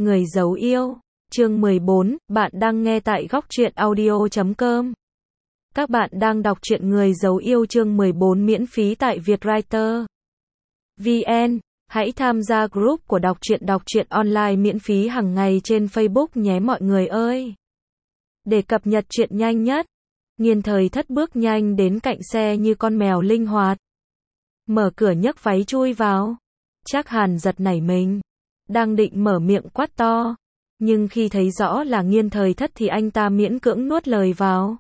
Người giấu yêu, chương 14, bạn đang nghe tại góc truyện audio.com. Các bạn đang đọc truyện Người giấu yêu chương 14 miễn phí tại Vietwriter VN. Hãy tham gia group của đọc truyện online miễn phí hàng ngày trên Facebook nhé mọi người ơi. Để cập nhật truyện nhanh nhất, Nghiên Thời Thất bước nhanh đến cạnh xe như con mèo linh hoạt. Mở cửa nhấc váy chui vào. Trác Hàn giật nảy mình. Đang định mở miệng quát to. Nhưng khi thấy rõ là Nghiên Thời Thất thì anh ta miễn cưỡng nuốt lời vào.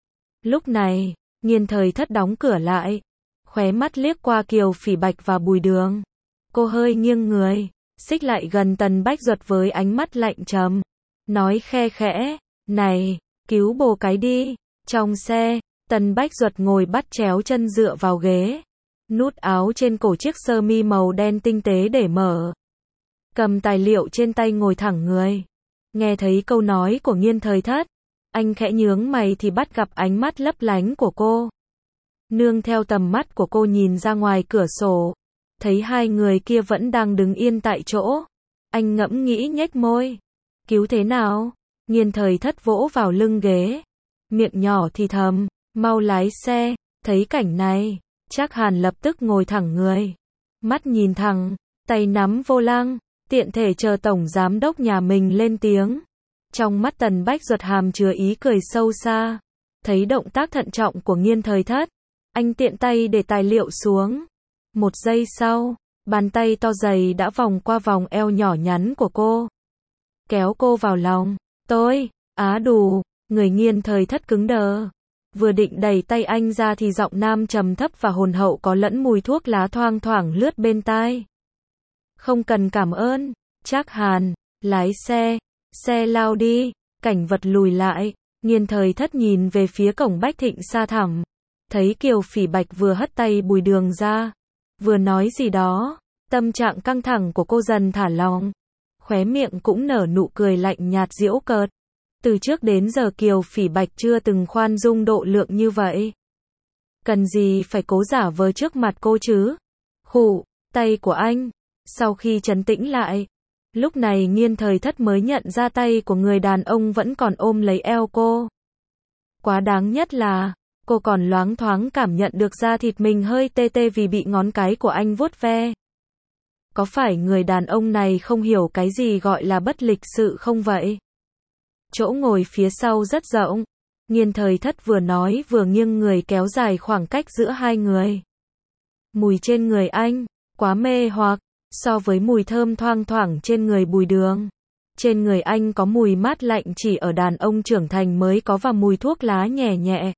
Lúc này, Nghiên Thời Thất đóng cửa lại. Khóe mắt liếc qua Kiều Phỉ Bạch và Bùi Đường. Cô hơi nghiêng người, xích lại gần Tần Bách Duật với ánh mắt lạnh trầm. Nói khe khẽ, này, cứu bồ cái đi. Trong xe, Tần Bách Duật ngồi bắt chéo chân dựa vào ghế. Nút áo trên cổ chiếc sơ mi màu đen tinh tế để mở. Cầm tài liệu trên tay ngồi thẳng người. Nghe thấy câu nói của Nghiên Thời Thất, anh khẽ nhướng mày thì bắt gặp ánh mắt lấp lánh của cô. Nương theo tầm mắt của cô nhìn ra ngoài cửa sổ, thấy hai người kia vẫn đang đứng yên tại chỗ. Anh ngẫm nghĩ nhếch môi. Cứu thế nào? Nghiên Thời Thất vỗ vào lưng ghế. Miệng nhỏ thì thầm, mau lái xe. Thấy cảnh này, Trác Hàn lập tức ngồi thẳng người. Mắt nhìn thẳng, tay nắm vô lăng, tiện thể chờ tổng giám đốc nhà mình lên tiếng. Trong mắt Tần Bách Duật hàm chứa ý cười sâu xa. Thấy động tác thận trọng của Nghiên Thời Thất, anh tiện tay để tài liệu xuống. Một giây sau, bàn tay to dày đã vòng qua vòng eo nhỏ nhắn của cô. Kéo cô vào lòng. Tôi, đủ. Người Nghiên Thời Thất cứng đờ. Vừa định đẩy tay anh ra thì giọng nam trầm thấp và hồn hậu có lẫn mùi thuốc lá thoang thoảng lướt bên tai. Không cần cảm ơn, Trác Hàn, lái xe. Xe lao đi, cảnh vật lùi lại. Nghiên Thời Thất nhìn về phía cổng Bách Thịnh xa thẳm. Thấy Kiều Phỉ Bạch vừa hất tay Bùi Đường ra, vừa nói gì đó. Tâm trạng căng thẳng của cô dần thả lỏng. Khóe miệng cũng nở nụ cười lạnh nhạt giễu cợt. Từ trước đến giờ Kiều Phỉ Bạch chưa từng khoan dung độ lượng như vậy. Cần gì phải cố giả vờ trước mặt cô chứ? Khụ, tay của anh. Sau khi trấn tĩnh lại, lúc này Nghiên Thời Thất mới nhận ra tay của người đàn ông vẫn còn ôm lấy eo cô. Quá đáng nhất là, cô còn loáng thoáng cảm nhận được da thịt mình hơi tê tê vì bị ngón cái của anh vuốt ve. Có phải người đàn ông này không hiểu cái gì gọi là bất lịch sự không vậy? Chỗ ngồi phía sau rất rộng. Nghiên Thời Thất vừa nói vừa nghiêng người kéo dài khoảng cách giữa hai người. Mùi trên người anh, quá mê hoặc, so với mùi thơm thoang thoảng trên người Bùi Đường. Trên người anh có mùi mát lạnh chỉ ở đàn ông trưởng thành mới có và mùi thuốc lá nhẹ nhẹ.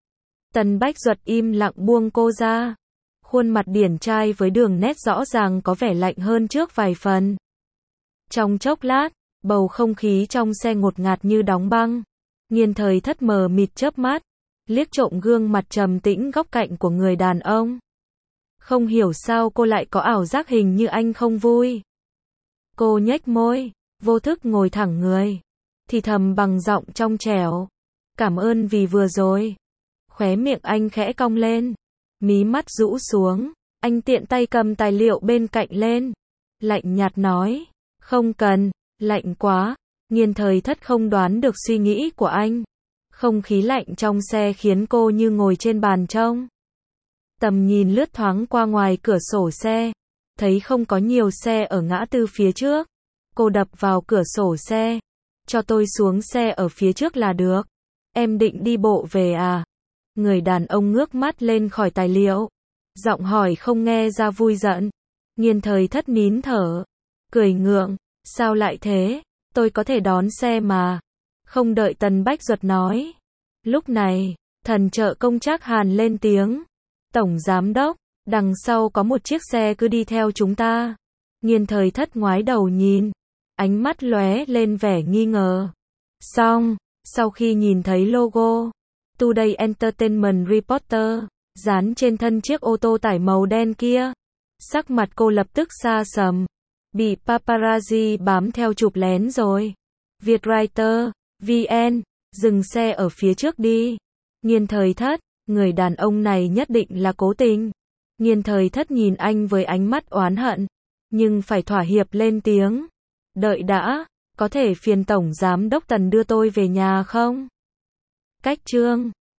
Tần Bách Duật im lặng buông cô ra. Khuôn mặt điển trai với đường nét rõ ràng có vẻ lạnh hơn trước vài phần. Trong chốc lát, bầu không khí trong xe ngột ngạt như đóng băng. Nghiên Thời Thất mờ mịt chớp mắt, liếc trộm gương mặt trầm tĩnh góc cạnh của người đàn ông. Không hiểu sao cô lại có ảo giác hình như anh không vui. Cô nhếch môi, vô thức ngồi thẳng người, thì thầm bằng giọng trong trẻo. Cảm ơn vì vừa rồi. Khóe miệng anh khẽ cong lên, mí mắt rũ xuống, anh tiện tay cầm tài liệu bên cạnh lên. Lạnh nhạt nói, không cần. Lạnh quá. Nghiên Thời Thất không đoán được suy nghĩ của anh. Không khí lạnh trong xe khiến cô như ngồi trên bàn trông. Tầm nhìn lướt thoáng qua ngoài cửa sổ xe. Thấy không có nhiều xe ở ngã tư phía trước. Cô đập vào cửa sổ xe. Cho tôi xuống xe ở phía trước là được. Em định đi bộ về à? Người đàn ông ngước mắt lên khỏi tài liệu. Giọng hỏi không nghe ra vui giận. Nghiên Thời Thất nín thở. Cười ngượng. Sao lại thế? Tôi có thể đón xe mà. Không đợi Tần Bách Duật nói. Lúc này, thần trợ công Trác Hàn lên tiếng. Tổng giám đốc, đằng sau có một chiếc xe cứ đi theo chúng ta. Nghiên Thời Thất ngoái đầu nhìn. Ánh mắt lóe lên vẻ nghi ngờ. Xong, sau khi nhìn thấy logo Today Entertainment Reporter dán trên thân chiếc ô tô tải màu đen kia, sắc mặt cô lập tức sa sầm. Bị paparazzi bám theo chụp lén rồi. Vietwriter VN, dừng xe ở phía trước đi. Nghiên Thời Thất, người đàn ông này nhất định là cố tình. Nghiên Thời Thất nhìn anh với ánh mắt oán hận, nhưng phải thỏa hiệp lên tiếng. Đợi đã, có thể phiền Tổng Giám đốc Tần đưa tôi về nhà không? Cách chương